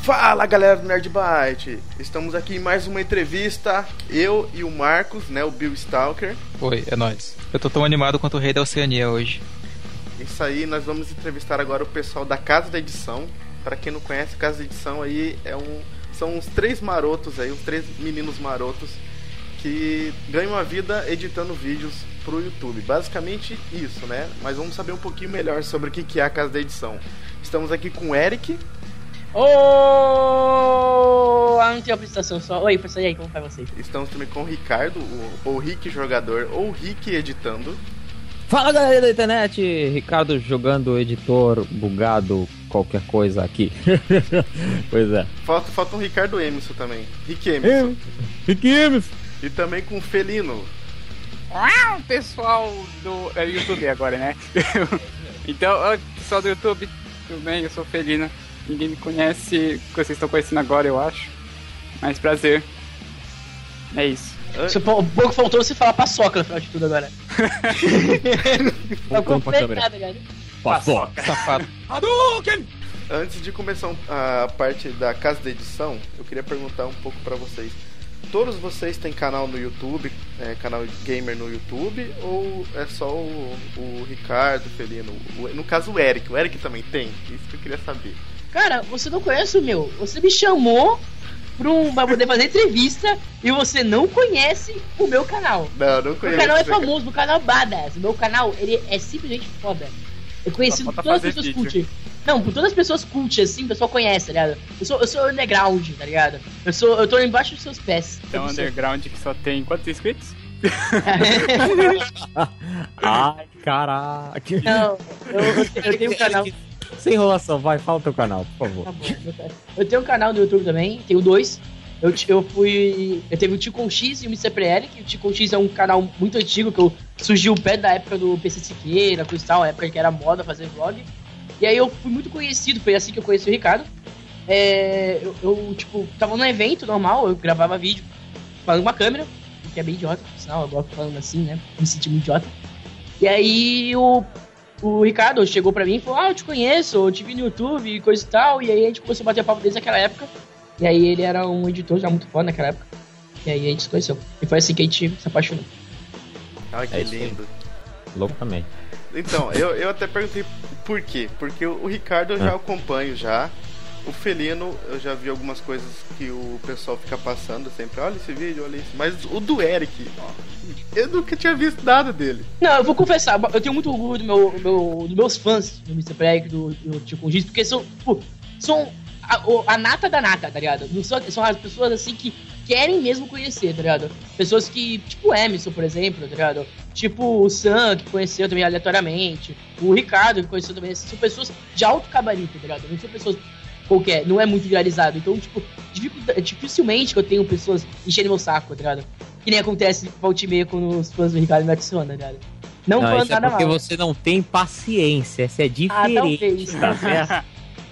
Fala galera do Nerd Byte, estamos aqui em mais uma entrevista, eu e o Marcos, né, o Bill Stalker. Oi, é nóis. Eu tô tão animado quanto o rei da Oceania hoje. Isso aí, nós vamos entrevistar agora o pessoal da Casa da Edição. Pra quem não conhece, Casa da Edição aí são uns três marotos aí, uns três meninos marotos que ganham a vida editando vídeos pro YouTube. Basicamente isso, né? Mas vamos saber um pouquinho melhor sobre o que é a Casa da Edição. Estamos aqui com o Eric. Não tem apresentação só. Oi, pessoal, e aí, como vai vocês? Estamos também com o Ricardo, ou Rick Jogador, ou Rick Editando. Fala galera da internet, Ricardo jogando, editor, bugado, qualquer coisa aqui. Pois é. Falta um Ricardo Emerson também. Rick Emerson. Rick Emerson. E também com o Felino. Pessoal do YouTube agora, né? Então, pessoal do YouTube, tudo bem? Eu sou o Felino. Ninguém me conhece, vocês estão conhecendo agora, eu acho. Mas prazer. É isso. Um pouco faltou você falar paçoca no final de tudo agora. Voltando pra câmera. Paçoca, safado. Antes de começar a parte da Casa da Edição, eu queria perguntar um pouco pra vocês. Todos vocês têm canal no YouTube, canal gamer no YouTube, ou é só o Ricardo, o Felino? No caso o Eric também tem? Isso que eu queria saber. Cara, você não conhece o meu. Você me chamou pra poder fazer entrevista e você não conhece o meu canal. Não conheço. O canal é famoso, o canal é badass. O meu canal, ele é simplesmente foda. É conhecido por todas as pessoas cult. Não, por todas as pessoas cult, assim, o pessoal conhece, tá ligado? Eu sou underground, tá ligado? Eu tô embaixo dos seus pés. É um underground que só tem quantos inscritos? Ai, caraca. Não, eu tenho um canal. Sem enrolação, vai, fala o teu canal, por favor. Tá bom, eu tenho um canal no YouTube também, tenho dois. Eu teve o Tico X e o Mr. PL, que o Tico X é um canal muito antigo, que surgiu perto da época do PC Siqueira, coisa e tal, a época que era moda fazer vlog. E aí eu fui muito conhecido, foi assim que eu conheci o Ricardo. Eu tava num evento normal, eu gravava vídeo falando com uma câmera, que é bem idiota, por sinal, eu gosto falando assim, né, me senti muito idiota. E aí o Ricardo chegou pra mim e falou, eu te conheço, eu te vi no YouTube e coisa e tal. E aí a gente começou a bater papo desde aquela época. E aí ele era um editor já muito foda naquela época. E aí a gente se conheceu. E foi assim que a gente se apaixonou. Ai, que lindo. Loucamente. Então, eu até perguntei por quê. Porque o Ricardo eu já acompanho já. O Felino, eu já vi algumas coisas que o pessoal fica passando sempre. Olha esse vídeo, olha isso. Mas o do Eric, eu nunca tinha visto nada dele. Não, eu vou confessar, eu tenho muito orgulho dos meus fãs do Mr. Preg, do Tico Giz, porque são a nata da nata, tá ligado? São as pessoas assim que querem mesmo conhecer, tá ligado? Pessoas que, tipo o Emerson, por exemplo, tá ligado? Tipo o Sam, que conheceu também aleatoriamente. O Ricardo, que conheceu também. São pessoas de alto gabarito, tá ligado? Não são pessoas qualquer, não é muito viralizado. Então, tipo, dificilmente que eu tenho pessoas enchendo meu saco, tá ligado? Que nem acontece volta e meia com os fãs do Ricardo me adiciona, tá ligado? Não fã isso nada é porque mal. Você não tem paciência, essa é diferente, tá certo?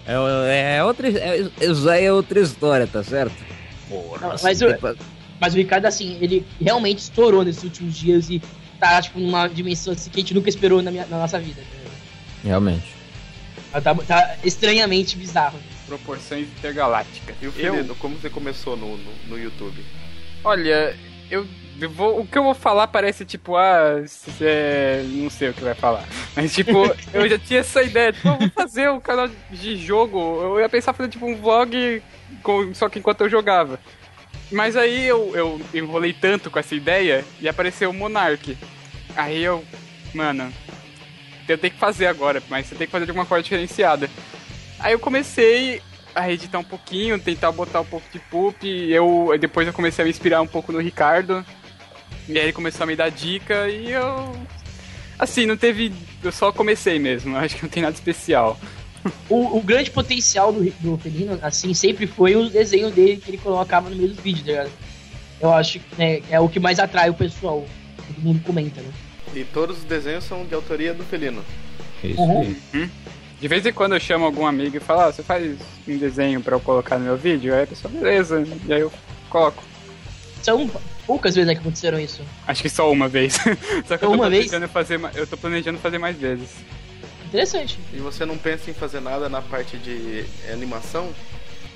É outra história, tá certo? Porra, não, mas o Ricardo, assim, ele realmente estourou nesses últimos dias e tá, tipo, numa dimensão assim, que a gente nunca esperou na nossa vida, tá ligado? Realmente. Tá estranhamente bizarro. Proporções intergalácticas. E o Felino, como você começou no YouTube? Olha, o que eu vou falar parece tipo, não sei o que vai falar. Mas tipo, eu já tinha essa ideia, tipo, eu vou fazer um canal de jogo. Eu ia pensar fazer tipo um vlog, só que enquanto eu jogava. Mas aí eu enrolei tanto com essa ideia e apareceu o Monark. Aí mano, eu tenho que fazer agora, mas você tem que fazer de uma forma diferenciada. Aí eu comecei a editar um pouquinho, tentar botar um pouco de poop. Depois eu comecei a me inspirar um pouco no Ricardo. E aí ele começou a me dar dica e assim, não teve... Eu só comecei mesmo, acho que não tem nada especial. O grande potencial do Felino, assim, sempre foi o desenho dele que ele colocava no meio dos vídeos, tá ligado? Eu acho que é o que mais atrai o pessoal. Todo mundo comenta, né? E todos os desenhos são de autoria do Felino. Isso aí. De vez em quando eu chamo algum amigo e falo, você faz um desenho pra eu colocar no meu vídeo? Aí a pessoa, beleza, e aí eu coloco. São poucas vezes que aconteceram isso. Acho que só uma vez. Só que eu tô planejando fazer mais vezes. Interessante. E você não pensa em fazer nada na parte de animação?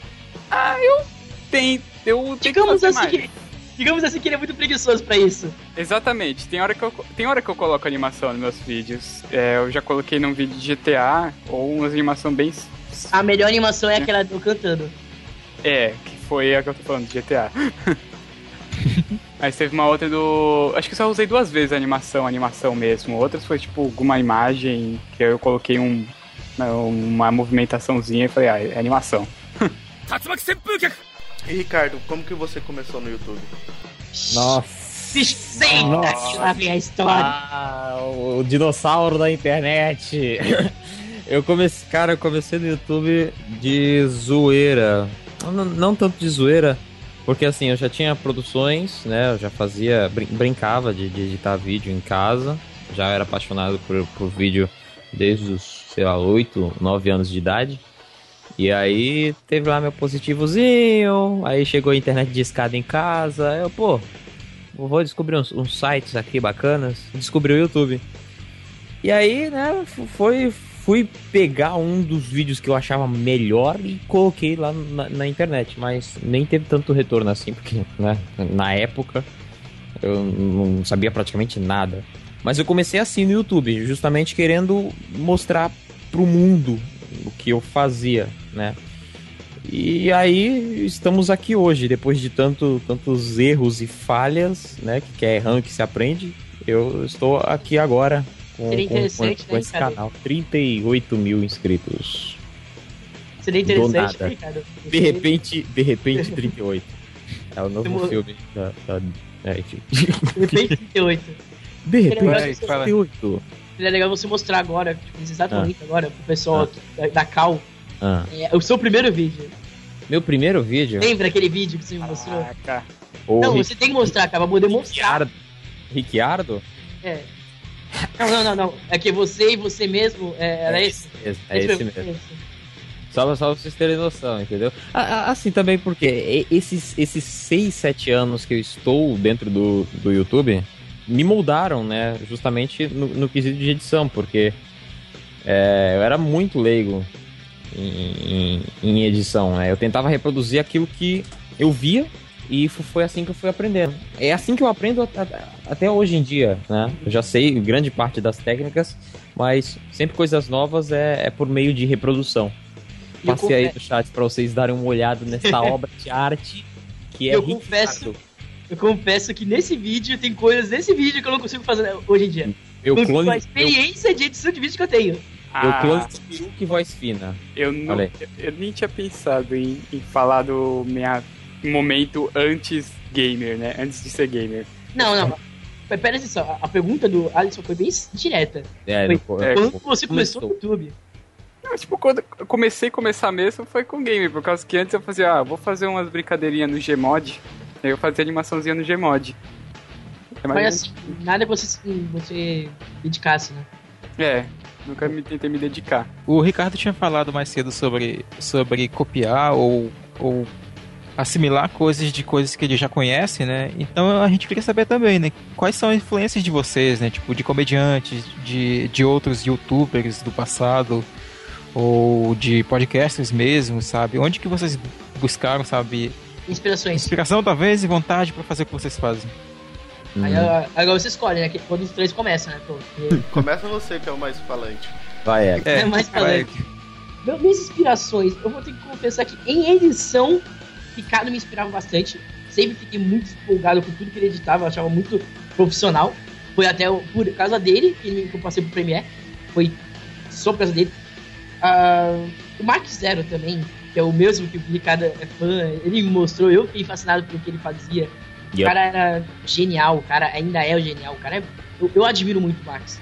Eu tento Digamos fazer assim, mais. digamos assim que ele é muito preguiçoso pra isso. Exatamente, tem hora que eu coloco animação nos meus vídeos. Eu já coloquei num vídeo de GTA, ou uma animação bem... A melhor animação é aquela do cantando. Que foi a que eu tô falando, de GTA. Mas teve uma outra do... Acho que só usei 2 vezes a animação mesmo. Outras foi tipo alguma imagem que eu coloquei uma movimentaçãozinha e falei, é animação. E Ricardo, como que você começou no YouTube? Nossa. Senta que lá vem a história. O dinossauro da internet. Eu comecei no YouTube de zoeira. Não tanto de zoeira, porque assim, eu já tinha produções, né? Eu já fazia, brincava de editar vídeo em casa. Já era apaixonado por vídeo desde os, 8, 9 anos de idade. E aí teve lá meu positivozinho, aí chegou a internet de escada em casa, eu, vou descobrir uns sites aqui bacanas, descobri o YouTube. E aí, né, fui pegar um dos vídeos que eu achava melhor e coloquei lá na internet, mas nem teve tanto retorno assim, porque, né, na época eu não sabia praticamente nada. Mas eu comecei assim no YouTube, justamente querendo mostrar pro mundo o que eu fazia, né? E aí estamos aqui hoje, depois de tantos erros e falhas, né? Que é errando que se aprende. Eu estou aqui agora com esse canal. 38 mil inscritos. Seria interessante, né, Ricardo? De repente 38. É o novo filme enfim. De repente 38. De repente 38. Seria legal você mostrar agora, tipo, exatamente agora, pro pessoal aqui da Cal, o seu primeiro vídeo. Meu primeiro vídeo? Lembra aquele vídeo que você me mostrou? Não, você tem que mostrar, cara, pra poder mostrar. Ricciardo? É. Não. É que você e você mesmo, era esse? Esse mesmo. Só pra vocês terem noção, entendeu? Assim também porque esses 6, 7 anos que eu estou dentro do YouTube me moldaram, né, justamente no quesito de edição, porque eu era muito leigo em edição, né? Eu tentava reproduzir aquilo que eu via e foi assim que eu fui aprendendo. É assim que eu aprendo até hoje em dia, né? Eu já sei grande parte das técnicas, mas sempre coisas novas é por meio de reprodução. Passei aí no chat para vocês darem uma olhada nessa obra de arte que é Eu confesso que nesse vídeo tem coisas nesse vídeo que eu não consigo fazer hoje em dia. Com a experiência de edição de vídeo que eu tenho. Clone de peruca e voz fina. Eu nem tinha pensado em falar do meu momento antes gamer, né? Antes de ser gamer. Não. Pera aí só, a pergunta do Alisson foi bem direta. Quando você começou no YouTube? Tipo, quando eu começar mesmo foi com game, por causa que antes eu fazia, vou fazer umas brincadeirinhas no Gmod. Eu fazia animaçãozinha no Gmod. Mas assim, nada que você dedicasse, né? Nunca tentei me dedicar. O Ricardo tinha falado mais cedo sobre copiar ou assimilar coisas que ele já conhece, né? Então a gente queria saber também, né? Quais são as influências de vocês, né? Tipo, de comediantes, de outros youtubers do passado, ou de podcasters mesmo, sabe? Onde que vocês buscaram, sabe? Inspiração, talvez, e vontade pra fazer o que vocês fazem. Aí agora você escolhe, né? Quando os 3 começam, né? Começa você, que é o mais falante. Vai, é mais falante. Minhas inspirações, eu vou ter que confessar que em edição, Ricardo me inspirava bastante. Sempre fiquei muito empolgado com tudo que ele editava, eu achava muito profissional. Foi até por causa dele que eu passei pro Premiere. Foi só por causa dele. O Mark Zero também, que é o mesmo que o Ricardo é fã, ele me mostrou, eu fiquei fascinado pelo que ele fazia. O cara era genial, o cara ainda é genial, o cara eu admiro muito o Max.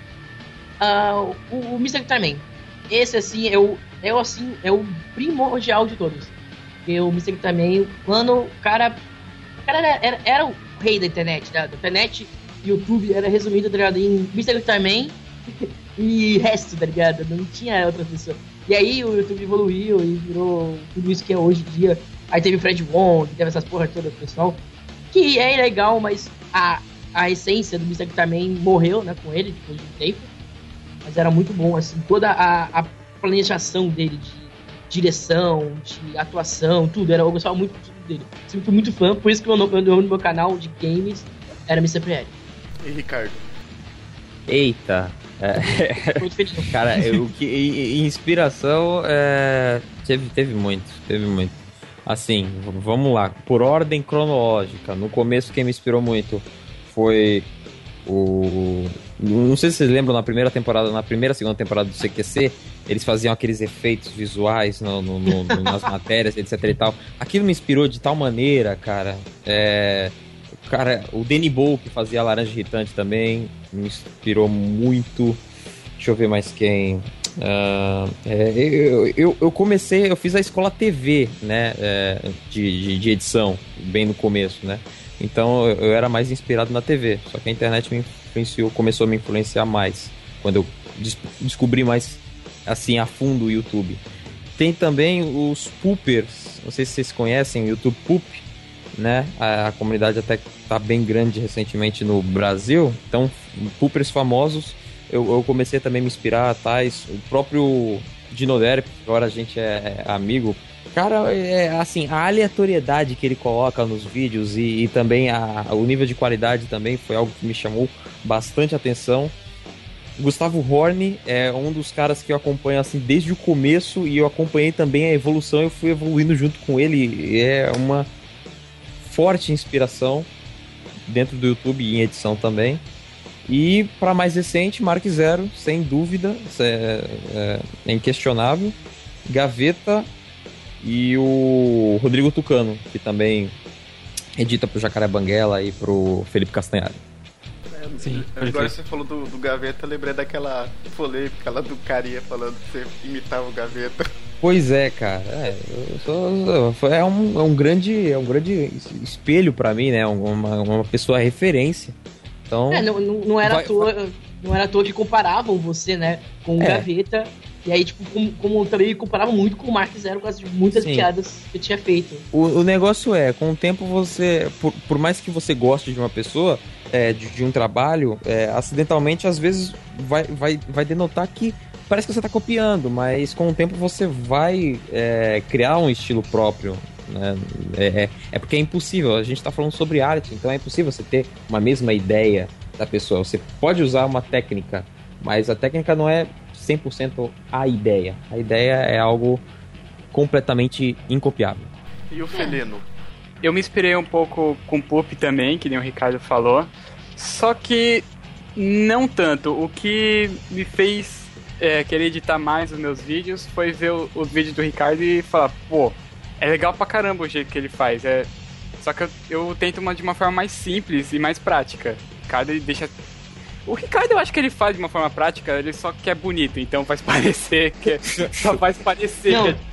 O Mr. Ultraman, esse assim é o primordial de todos. Porque o Mr. Ultraman, quando o cara era o rei da internet, né? Da internet, YouTube era resumido, tá ligado, em Mr. Ultraman e resto, tá ligado? Não tinha outra pessoa. E aí o YouTube evoluiu e virou tudo isso que é hoje em dia. Aí teve o Fred Wong, teve essas porras todas, pessoal. Que é legal, mas a essência do Mr. também morreu, né, com ele, depois de um tempo. Mas era muito bom, assim, toda a planejação dele direção, de atuação, tudo. Eu gostava muito dele. Sempre fui muito fã, por isso que o nome do meu canal de games era MrPL. E Ricardo? Eita. Muito feliz. Cara, inspiração teve muito. Assim, vamos lá, por ordem cronológica. No começo quem me inspirou muito foi não sei se vocês lembram, na primeira, segunda temporada do CQC, eles faziam aqueles efeitos visuais nas matérias, etc e tal. Aquilo me inspirou de tal maneira, cara. O Danny Bow, que fazia a Laranja Irritante também, me inspirou muito. Deixa eu ver mais quem. Eu fiz a escola TV, né, de edição, bem no começo, né? Então eu era mais inspirado na TV, só que a internet começou a me influenciar mais, quando eu descobri mais, assim, a fundo o YouTube. Tem também os Poopers, não sei se vocês conhecem o YouTube Poop, né? A comunidade até tá bem grande recentemente no Brasil, então Poopers famosos, eu comecei também a me inspirar, tais, o próprio Dinoderp, agora a gente é amigo. Cara, assim, a aleatoriedade que ele coloca nos vídeos e também o nível de qualidade também foi algo que me chamou bastante atenção. Gustavo Horn é um dos caras que eu acompanho assim desde o começo e eu acompanhei também a evolução, eu fui evoluindo junto com ele. É uma forte inspiração dentro do YouTube e em edição também. E para mais recente, Mark Zero, sem dúvida, é inquestionável. Gaveta e o Rodrigo Tucano, que também edita pro Jacaré Banguela e pro Felipe Castanhari. Sim, agora você falou do Gaveta, eu lembrei daquela polêmica lá do Carinha falando que você imitava o Gaveta. Pois é, cara. É um grande espelho pra mim, né? Uma pessoa referência. Então, não era à toa que comparavam você, né, com o Gaveta. E aí, tipo, como também comparava muito com o Mark Zero por causa de muitas piadas que eu tinha feito. O negócio com o tempo você, por mais que você goste de uma pessoa, de um trabalho, acidentalmente, às vezes vai denotar que parece que você tá copiando, mas com o tempo você vai criar um estilo próprio, né? Porque é impossível, a gente tá falando sobre arte, então é impossível você ter uma mesma ideia da pessoa. Você pode usar uma técnica, mas a técnica não é 100% a ideia. A ideia é algo completamente incopiável. E o Felino? Eu me inspirei um pouco com Poop também, que nem o Ricardo falou. Só que não tanto. O que me fez querer editar mais os meus vídeos foi ver os vídeos do Ricardo e falar, pô, é legal pra caramba o jeito que ele faz. Só que eu tento de uma forma mais simples e mais prática. O Ricardo, eu acho que ele faz de uma forma prática, ele só quer bonito, então faz parecer que só faz parecer.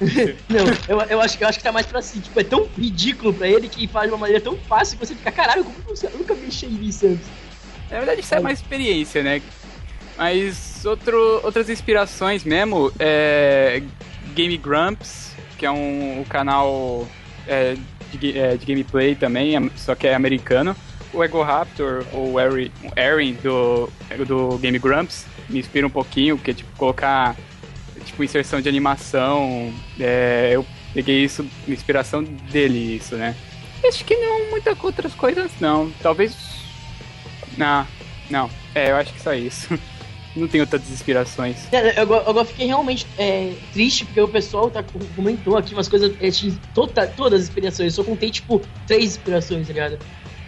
Eu acho que tá mais pra assim, tipo, é tão ridículo pra ele que faz de uma maneira tão fácil que você fica, caralho, como você nunca mexi nisso antes? Na verdade, isso é mais experiência, né? Mas outras inspirações mesmo é Game Grumps, que é um canal de gameplay também, só que é americano. O Ego Raptor, ou o Erin do Game Grumps, me inspira um pouquinho, porque colocar inserção de animação, eu peguei isso, inspiração dele, isso, né? Acho que não muitas outras coisas, não. Talvez. Não. Eu acho que só isso. Não tenho tantas inspirações. Eu fiquei realmente triste, porque o pessoal comentou aqui umas coisas, todas as inspirações. Eu só contei, 3 inspirações, tá ligado?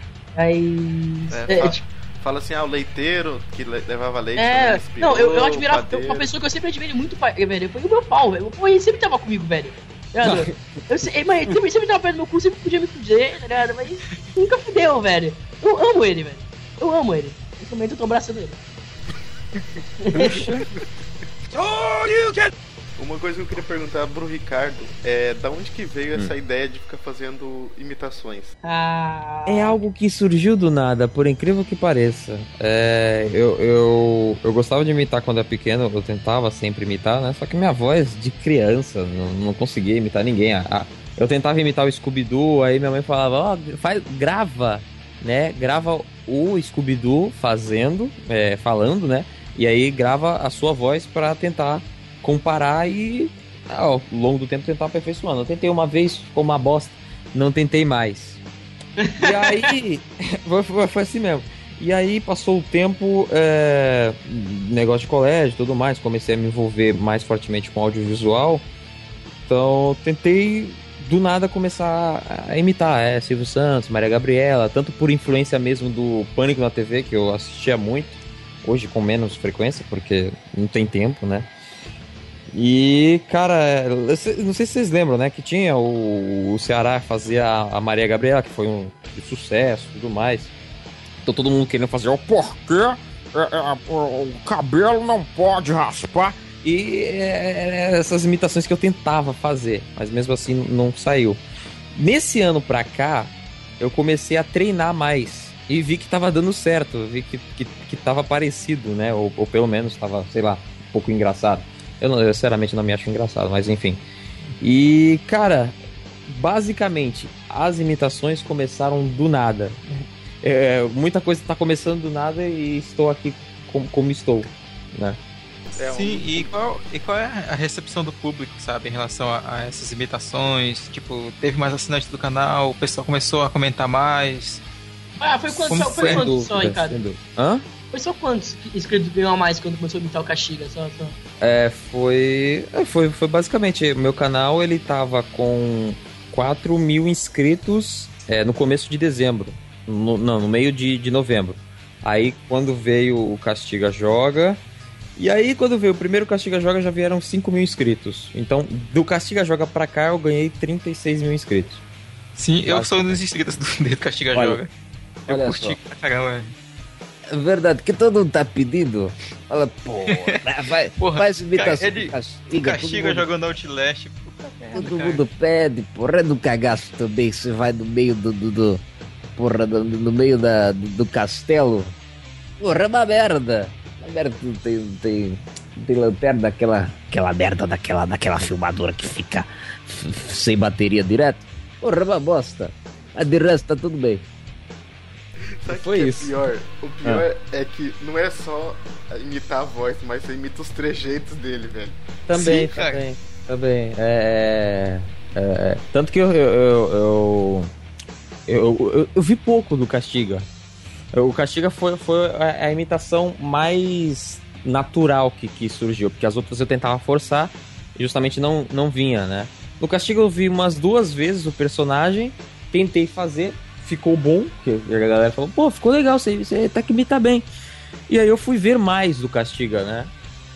Aí. Fala assim, o leiteiro que levava leite. Não, eu admirava. Uma pessoa que eu sempre admirei muito, velho, foi o meu pau, velho. Pô, ele sempre tava comigo, velho. Mas ele sempre tava perto do meu cu, sempre podia me fuder, tá ligado? Mas nunca fudeu, velho. Eu amo ele, velho. Eu amo ele. Nesse momento eu tô abraçando ele. Uma coisa que eu queria perguntar pro Ricardo é da onde que veio essa ideia de ficar fazendo imitações? É algo que surgiu do nada, por incrível que pareça. Eu gostava de imitar quando era pequeno, eu tentava sempre imitar, né? Só que minha voz de criança, não conseguia imitar ninguém. Eu tentava imitar o Scooby-Doo, aí minha mãe falava, grava, né? Grava o Scooby-Doo falando, né? E aí grava a sua voz pra tentar comparar e ao longo do tempo tentar aperfeiçoando. Eu tentei uma vez, ficou uma bosta, não tentei mais. E aí, foi assim mesmo. E aí passou o tempo, negócio de colégio e tudo mais, comecei a me envolver mais fortemente com audiovisual. Então tentei do nada começar a imitar Silvio Santos, Maria Gabriela, tanto por influência mesmo do Pânico na TV, que eu assistia muito, hoje com menos frequência, porque não tem tempo, né? E, cara, não sei se vocês lembram, né, que tinha o Ceará fazia a Maria Gabriela, que foi um sucesso e tudo mais. Então todo mundo querendo fazer, porque o cabelo não pode raspar. E essas imitações que eu tentava fazer, mas mesmo assim não saiu. Nesse ano pra cá, eu comecei a treinar mais e vi que tava dando certo, vi que tava parecido, né? Ou pelo menos tava, sei lá, um pouco engraçado. Eu sinceramente não me acho engraçado, mas enfim. E, cara, basicamente, as imitações começaram do nada. Muita coisa tá começando do nada e estou aqui como estou, né? Sim, e qual é a recepção do público, sabe, em relação a essas imitações? Tipo, teve mais assinantes do canal, o pessoal começou a comentar mais. Foi quantos só, Ricardo? Hã? Foi só quantos inscritos ganhou a mais quando começou a imitar o Castiga? Só. Foi basicamente, o meu canal ele tava com 4.000 inscritos no começo de dezembro, no meio de novembro. Aí quando veio o Castiga Joga, e aí quando veio o primeiro Castiga Joga já vieram 5.000 inscritos. Então do Castiga Joga pra cá eu ganhei 36 mil inscritos. Sim, eu sou um dos inscritos do Castiga Joga. Eu curti pra caramba. É verdade, que todo mundo tá pedindo. Fala, faz imitação do Castiga jogando Outlast. Todo mundo pede, porra, do cagaço também. Você vai no meio do no meio do castelo. Porra, é uma merda. Uma merda, tem lanterna aquela merda daquela filmadora que fica sem bateria direto. Porra, é uma bosta. Mas de resto tá tudo bem. Sabe Foi que isso. O pior é que não é só imitar a voz, mas você imita os trejeitos dele, velho. Também, Sim, também. Tanto que eu vi pouco do Castiga. O Castiga foi a imitação mais natural que surgiu, porque as outras eu tentava forçar e justamente não vinha, né? No Castiga eu vi umas 2 vezes o personagem, tentei fazer, ficou bom, porque a galera falou, pô, ficou legal, você até que imita bem. E aí eu fui ver mais do Castiga, né?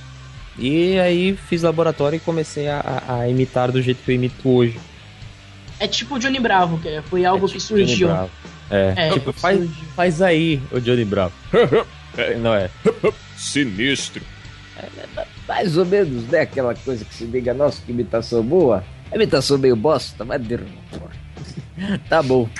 E aí fiz laboratório e comecei a imitar do jeito que eu imito hoje. É tipo o Johnny Bravo, que foi algo que surgiu. Tipo, faz aí o Johnny Bravo. Não é? Sinistro. Mais ou menos, né? Aquela coisa que se diga, nossa, que imitação boa. A imitação meio bosta, mas tá bom.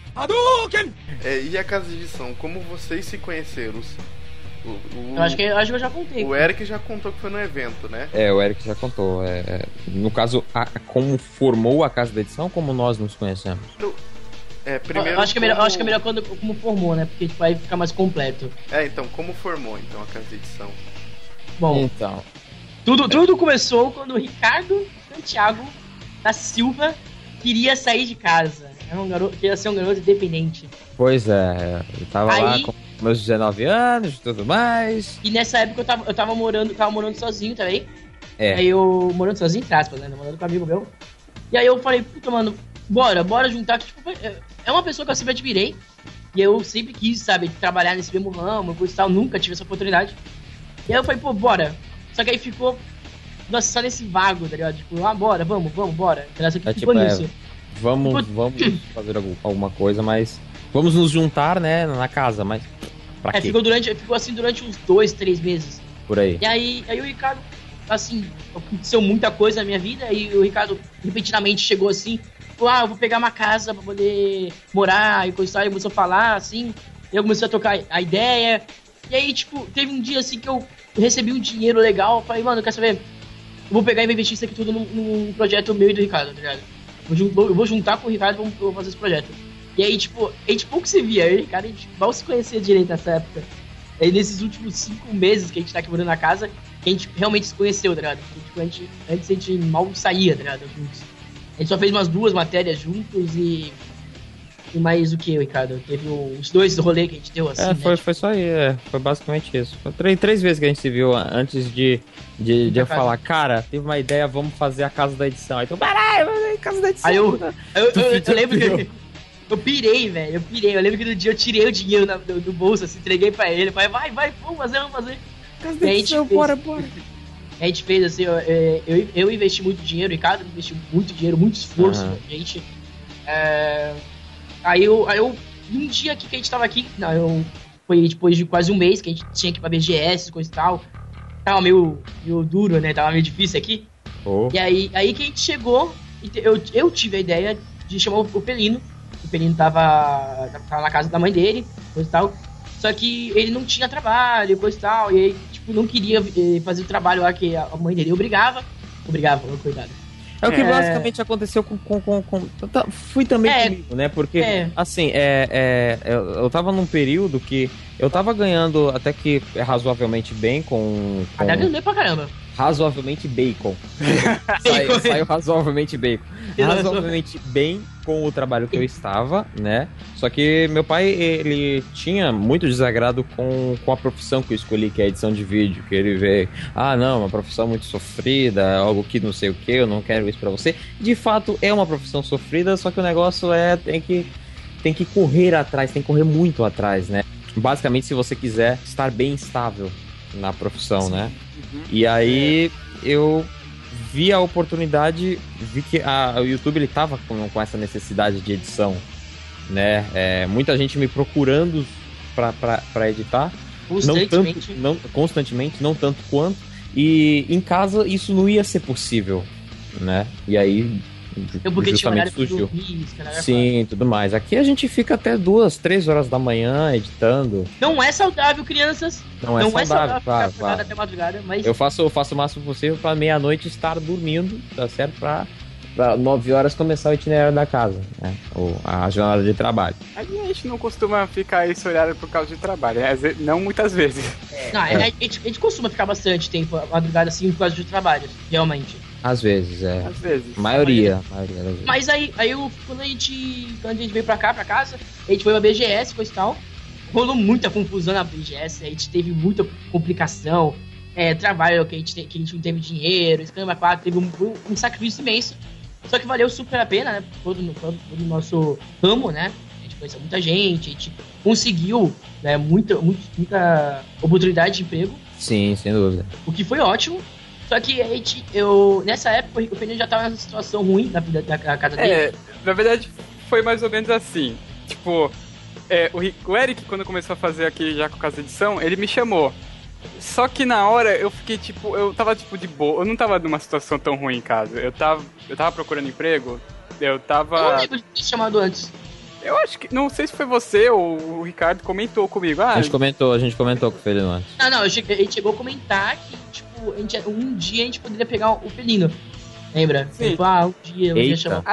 E a casa de edição, como vocês se conheceram? Eu acho que eu já contei. O Eric já contou que foi no evento, né? O Eric já contou. No caso, como formou a casa da edição, como nós nos conhecemos? Primeiro, eu acho que é melhor como formou, né? Porque tipo, aí fica mais completo. Então, como formou então a casa de edição? Bom, então, tudo começou quando o Ricardo Santiago da Silva queria sair de casa. Queria ser um garoto independente. Pois é, eu tava lá com meus 19 anos e tudo mais. E nessa época eu tava morando sozinho também. Aí eu morando sozinho, entre aspas, né? Morando com um amigo meu. E aí eu falei, puta, mano, bora juntar. Tipo, é uma pessoa que eu sempre admirei. E eu sempre quis, sabe, trabalhar nesse mesmo ramo, coisa e tal. Nunca tive essa oportunidade. E aí eu falei, pô, bora. Só que aí ficou, nossa, só nesse vago, tá ligado? Tipo, bora, vamos, bora. Só que ficou nisso. Vamos fazer alguma coisa, mas vamos nos juntar, né, na casa, mas pra quê? Ficou assim durante uns 2, 3 meses. Por aí. E aí o Ricardo, assim, aconteceu muita coisa na minha vida, e o Ricardo repentinamente chegou assim, falou, eu vou pegar uma casa pra poder morar, e coisa e tal, e começou a falar, assim, e eu comecei a trocar a ideia, e aí, tipo, teve um dia, assim, que eu recebi um dinheiro legal, eu falei, mano, quer saber, eu vou pegar e investir isso aqui tudo num projeto meu e do Ricardo, tá ligado? Eu vou juntar com o Ricardo e vamos fazer esse projeto. E aí, tipo, a gente pouco se via, eu e o Ricardo, a gente mal se conhecia direito nessa época. Aí, nesses últimos 5 meses que a gente tá aqui morando na casa, que a gente realmente se conheceu, tá ligado? Tipo, antes a gente mal saía, tá ligado? A gente só fez umas 2 matérias juntos e mais o que, Ricardo? Teve uns 2 rolês que a gente deu assim, foi só aí, foi basicamente isso. Foi 3 vezes que a gente se viu antes de eu falar, cara, teve uma ideia, vamos fazer a casa da edição. Aí tu, caralho, casa da edição. Aí eu lembro que eu pirei, velho, eu lembro que no dia eu tirei o dinheiro do bolso, assim, entreguei pra ele, falei, vai, vamos fazer. Casa da edição, bora. A gente fez assim, eu investi muito dinheiro, o Ricardo investiu muito dinheiro, muito esforço pra gente. Aí eu, num dia aqui que a gente tava aqui, foi depois de quase um mês que a gente tinha que ir pra BGS, coisa e tal. Tava meio duro, né? Tava meio difícil aqui. Oh. E aí que a gente chegou, eu tive a ideia de chamar o Pelino. O Pelino tava na casa da mãe dele, coisa e tal. Só que ele não tinha trabalho, coisa e tal. E aí, tipo, não queria fazer o trabalho lá que a mãe dele obrigava, cuidado. É o que basicamente aconteceu com fui também comigo, né? Porque, assim, eu tava num período que eu tava ganhando até que razoavelmente bem com... Até ganhei pra caramba. Razoavelmente bacon. Saiu razoavelmente bacon. Razoavelmente bem com o trabalho que eu estava, né? Só que meu pai, ele tinha muito desagrado com a profissão que eu escolhi, que é a edição de vídeo. Que ele vê, não, uma profissão muito sofrida, algo que não sei o que, eu não quero isso pra você. De fato, é uma profissão sofrida, só que o negócio tem que correr atrás, tem que correr muito atrás, né? Basicamente, se você quiser estar bem estável na profissão, né? E aí eu vi a oportunidade, vi que o YouTube ele tava com essa necessidade de edição, né? Muita gente me procurando pra editar, constantemente, não tanto quanto, e em casa isso não ia ser possível, né? E aí justamente surgiu. Sim, tudo mais. Aqui a gente fica até 2, 3 horas da manhã editando. Não é saudável, crianças. Não é saudável claro. Até madrugada, mas... Eu faço o máximo possível pra meia-noite estar dormindo, tá certo? Pra 9 horas começar o itinerário da casa, né? A jornada de trabalho. A gente não costuma ficar esse horário por causa de trabalho, né? Não muitas vezes. A gente costuma ficar bastante tempo a madrugada assim por causa de trabalho, realmente. Às vezes, Às vezes. Maioria das vezes. Mas aí quando a gente veio pra casa, a gente foi pra BGS, coisa e tal. Rolou muita confusão na BGS, a gente teve muita complicação. Trabalho que a gente não teve dinheiro, escama 4, teve um sacrifício imenso. Só que valeu super a pena, né? Todo o nosso ramo, né? A gente conheceu muita gente, a gente conseguiu, né, muita oportunidade de emprego. Sim, sem dúvida. O que foi ótimo. Só que nessa época, o Fernando já tava nessa situação ruim na vida da casa dele. Na verdade, foi mais ou menos assim. Tipo, o Eric, quando começou a fazer aqui já com a casa de edição, ele me chamou. Só que na hora eu fiquei, tipo, eu tava, tipo, de boa. Eu não tava numa situação tão ruim em casa. Eu tava procurando emprego. Eu não lembro de ter chamado antes. Eu acho que, não sei se foi você ou o Ricardo comentou comigo. A gente comentou com o Felino antes. Não, a gente chegou a comentar que, tipo, um dia a gente poderia pegar o Pelino. Lembra? Sim. Tipo, um dia eu ia chamar.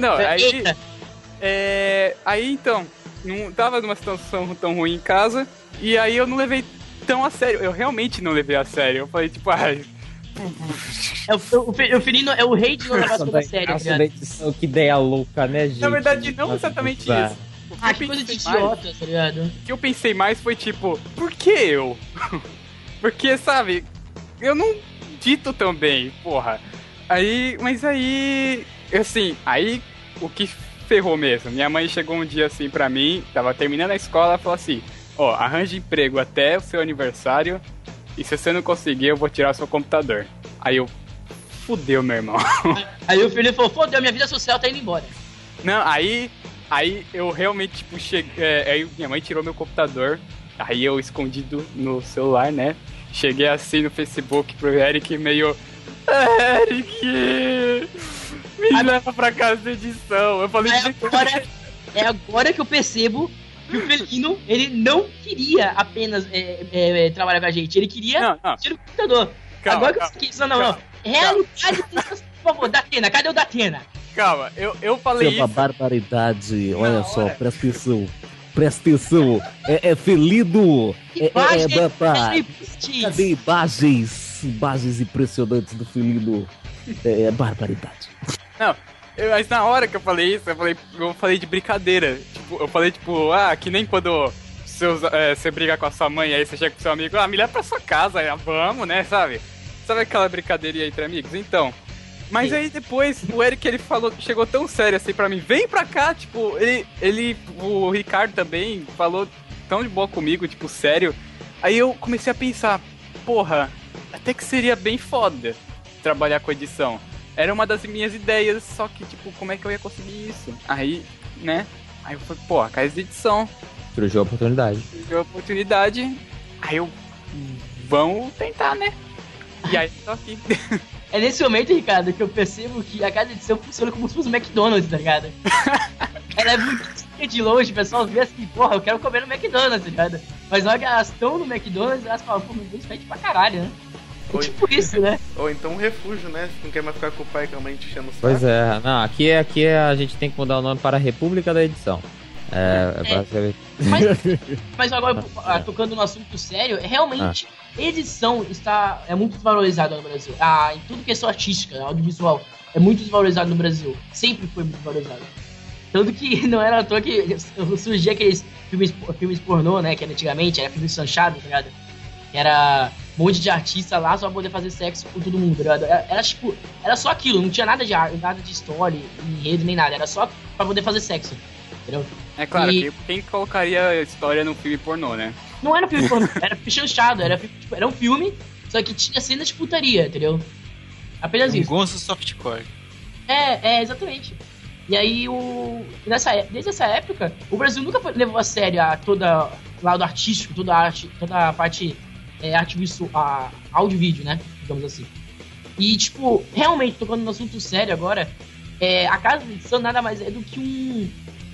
Aí então, não tava numa situação tão ruim em casa. E aí eu não levei tão a sério. Eu realmente não levei a sério. Eu falei, tipo, o Felino é o rei de não levar tudo a sério, edição, que ideia louca, né, gente? Na verdade, não exatamente isso. Que coisa de idiota, tá ligado? O que eu pensei mais foi tipo, por que eu? Porque, sabe, eu não dito tão bem, porra. Mas aí, assim, o que ferrou mesmo. Minha mãe chegou um dia assim pra mim, tava terminando a escola, falou assim, arranje emprego até o seu aniversário, e se você não conseguir, eu vou tirar o seu computador. Aí eu, fudeu, meu irmão. Aí o filho falou, fodeu, minha vida social tá indo embora. Não, aí eu realmente, tipo, cheguei, aí minha mãe tirou meu computador, aí eu escondido no celular, né? Cheguei assim no Facebook pro Eric, meio, Eric, me leva pra casa de edição. Eu falei, agora que eu percebo que o Felino, ele não queria apenas trabalhar com a gente, ele queria tirar o computador. Agora que eu sei isso, não. Realidade, por favor, Datena, cadê o Datena? Calma, eu falei isso. É uma barbaridade, olha só, presta atenção. É Felino. Cadê imagens? bases impressionantes do felino barbaridade. Não, mas na hora que eu falei isso, eu falei de brincadeira. Tipo, eu falei, que nem quando você briga com a sua mãe, aí você chega com seu amigo, me leva pra sua casa, vamos, né, sabe? Sabe aquela brincadeirinha entre amigos? Então... Mas aí depois, o Eric, ele falou, chegou tão sério assim pra mim, vem pra cá, tipo, o Ricardo também falou tão de boa comigo, tipo, sério. Aí eu comecei a pensar, porra, até que seria bem foda trabalhar com edição. Era uma das minhas ideias, só que, tipo, como é que eu ia conseguir isso? Aí, né, aí eu falei, pô, a casa de edição. Surgiu a oportunidade. Aí eu, vamos tentar, né? E aí, tô aqui. É nesse momento, Ricardo, que eu percebo que a casa de edição funciona como se fosse um McDonald's, tá ligado? Ela é muito de longe, o pessoal vê assim, porra, eu quero comer no McDonald's, tá ligado? Mas na hora que elas estão no McDonald's, elas falam, pô, mas isso pede pra caralho, né? É tipo isso, né? Ou então um refúgio, né? Você não quer mais ficar com o pai e com a mãe te enchendo o saco. Pois é, não, aqui a gente tem que mudar o nome para República da Edição. Mas agora, tocando no assunto sério, realmente, edição é muito desvalorizada no Brasil. Em tudo questão artística, audiovisual, é muito desvalorizado no Brasil. Sempre foi muito desvalorizado. Tanto que não era à toa que surgia aqueles filmes pornô, né? Que antigamente era filme chanchado, tá ligado? Era um monte de artista lá só pra poder fazer sexo com todo mundo, tá ligado? Era só aquilo, não tinha nada de história, enredo, nem nada. Era só pra poder fazer sexo, entendeu? É claro, que quem colocaria história num filme pornô, né? Não era filme pornô, era filme chanchado, era um filme, só que tinha cenas de putaria, entendeu? Apenas isso. Gonzo softcore. Exatamente. E aí, desde essa época, o Brasil nunca levou a sério todo o lado artístico, toda a parte áudio e vídeo, né? Digamos assim. E, tipo, realmente, tocando no assunto sério agora, a casa de edição nada mais é do que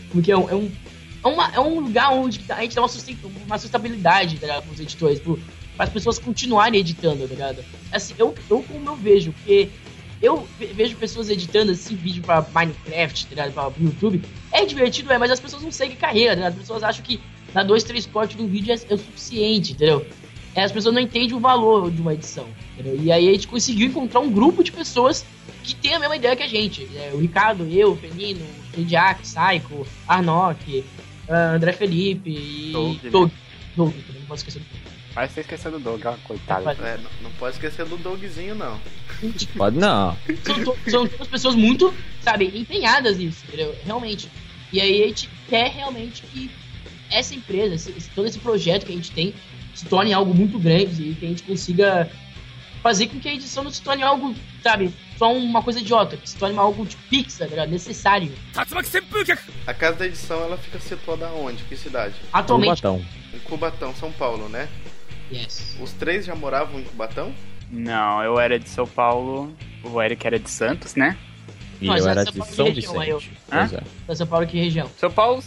é um lugar onde a gente dá uma sustentabilidade, tá ligado, para os editores, para as pessoas continuarem editando, tá ligado? Assim, como eu vejo, porque eu vejo pessoas editando assim, vídeo pra Minecraft, tá ligado, pra YouTube, é divertido, mas as pessoas não seguem carreira, tá ligado? As pessoas acham que dar 2, 3 cortes do vídeo é o suficiente, entendeu? As pessoas não entendem o valor de uma edição, entendeu? E aí a gente conseguiu encontrar um grupo de pessoas que tem a mesma ideia que a gente. O Ricardo, eu, o Felino, o Ediac, Psycho, Arnok, André Felipe e Doug. Doug, não posso esquecer do Doug. Mas você esqueceu do Doug, coitado. Não pode esquecer do Dougzinho, não. Pode não. São todas pessoas muito, sabe, empenhadas nisso, entendeu? Realmente. E aí a gente quer realmente que essa empresa, todo esse projeto que a gente tem, se torne algo muito grande e que a gente consiga fazer com que a edição não se torne algo, sabe, só uma coisa idiota, que se torne algo de Pixar, tá, necessário. A casa da edição, ela fica situada onde? Que cidade? Atualmente. Em Cubatão, São Paulo, né? Yes. Os três já moravam em Cubatão? Não, eu era de São Paulo, o Eric era de Santos, né? E eu era de São Vicente. São Paulo, que região? São Paulo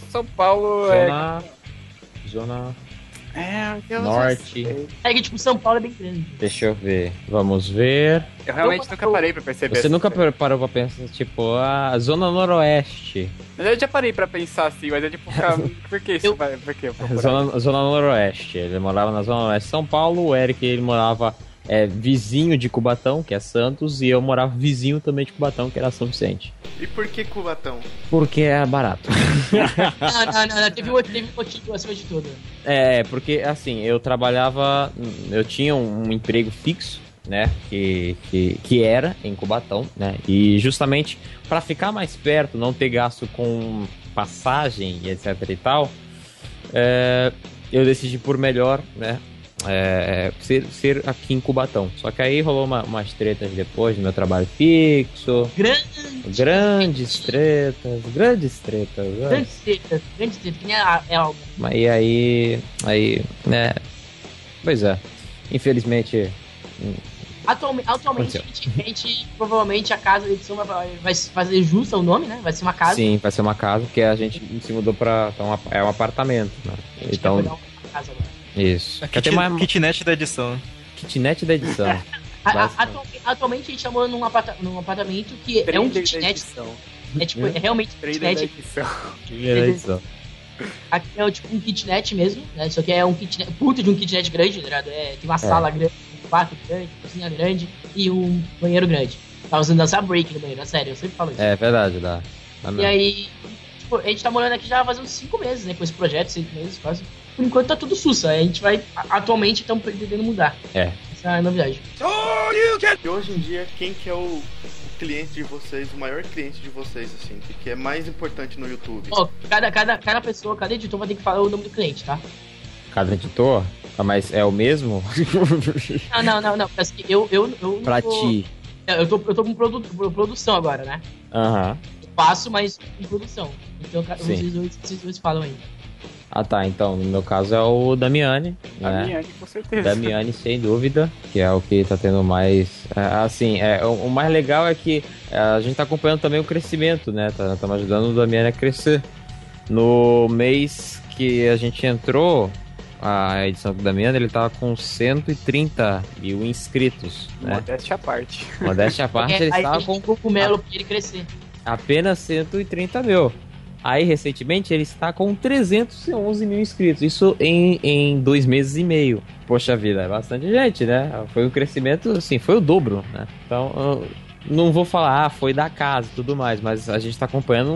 Zona eu Norte. É que, tipo, São Paulo é bem grande. Deixa eu ver. Vamos ver. Eu realmente nunca parei pra perceber. Você nunca parou pra pensar, tipo, a Zona Noroeste. Eu já parei pra pensar assim, mas é tipo, por que isso vai? Por que? Zona Noroeste. Ele morava na Zona Noroeste de São Paulo. O Eric, ele morava vizinho de Cubatão, que é Santos, e eu morava vizinho também de Cubatão, que era São Vicente. E por que Cubatão? Porque é barato. Não, teve um motivo acima de tudo. Porque assim, eu tinha um emprego fixo, né, que era em Cubatão, né, e justamente para ficar mais perto, não ter gasto com passagem e etc e tal, eu decidi por melhor, né, ser aqui em Cubatão. Só que aí rolou umas tretas depois do meu trabalho fixo. Grandes tretas, que nem é algo. E aí, né? Pois é. Infelizmente. Atualmente a gente provavelmente a casa de edição vai fazer jus ao nome, né? Vai ser uma casa. Sim, vai ser uma casa, porque a gente se mudou pra. É um apartamento, né? Então. Vai dar uma casa agora. Isso. Kitnet da edição. Kitnet da edição. Atualmente a gente tá morando num apartamento que é um kitnet. É realmente kitnet. Aqui é tipo um kitnet mesmo, né? Só que é um kitnet, puta de um kitnet grande, né? Tem uma sala grande, quarto grande, cozinha grande e um banheiro grande. Tava usando essa break no banheiro, sério, eu sempre falo isso. É verdade, dá. E aí, tipo, a gente tá morando aqui já faz uns 5 meses, né, com esse projeto, 5 meses quase. Por enquanto tá tudo sussa, a gente vai, atualmente estamos pretendendo mudar. Essa é a novidade. E hoje em dia, quem que é o cliente de vocês, o maior cliente de vocês, assim, que é mais importante no YouTube? Cada pessoa, cada editor vai ter que falar o nome do cliente, tá? Cada editor? Mas é o mesmo? Não. Porque eu Pra tô, ti. Eu tô com produção agora, né? Aham. Faço, mas em produção. Então vocês dois falam aí. Ah tá, então no meu caso é o Damiani, né? Damiani, com certeza. Damiani, sem dúvida, que é o que tá tendo mais... o mais legal é que a gente tá acompanhando também o crescimento, né? Estamos ajudando o Damiani a crescer. No mês que a gente entrou, a edição do Damiani, ele tava com 130 mil inscritos, né? Modéstia à parte. Modéstia à parte, ele estava com cogumelo pra ele crescer. apenas 130 mil. Aí, recentemente, ele está com 311 mil inscritos. Isso em 2 meses e meio. Poxa vida, é bastante gente, né? Foi um crescimento, assim, foi o dobro, né? Então, eu não vou falar, foi da casa e tudo mais, mas a gente está acompanhando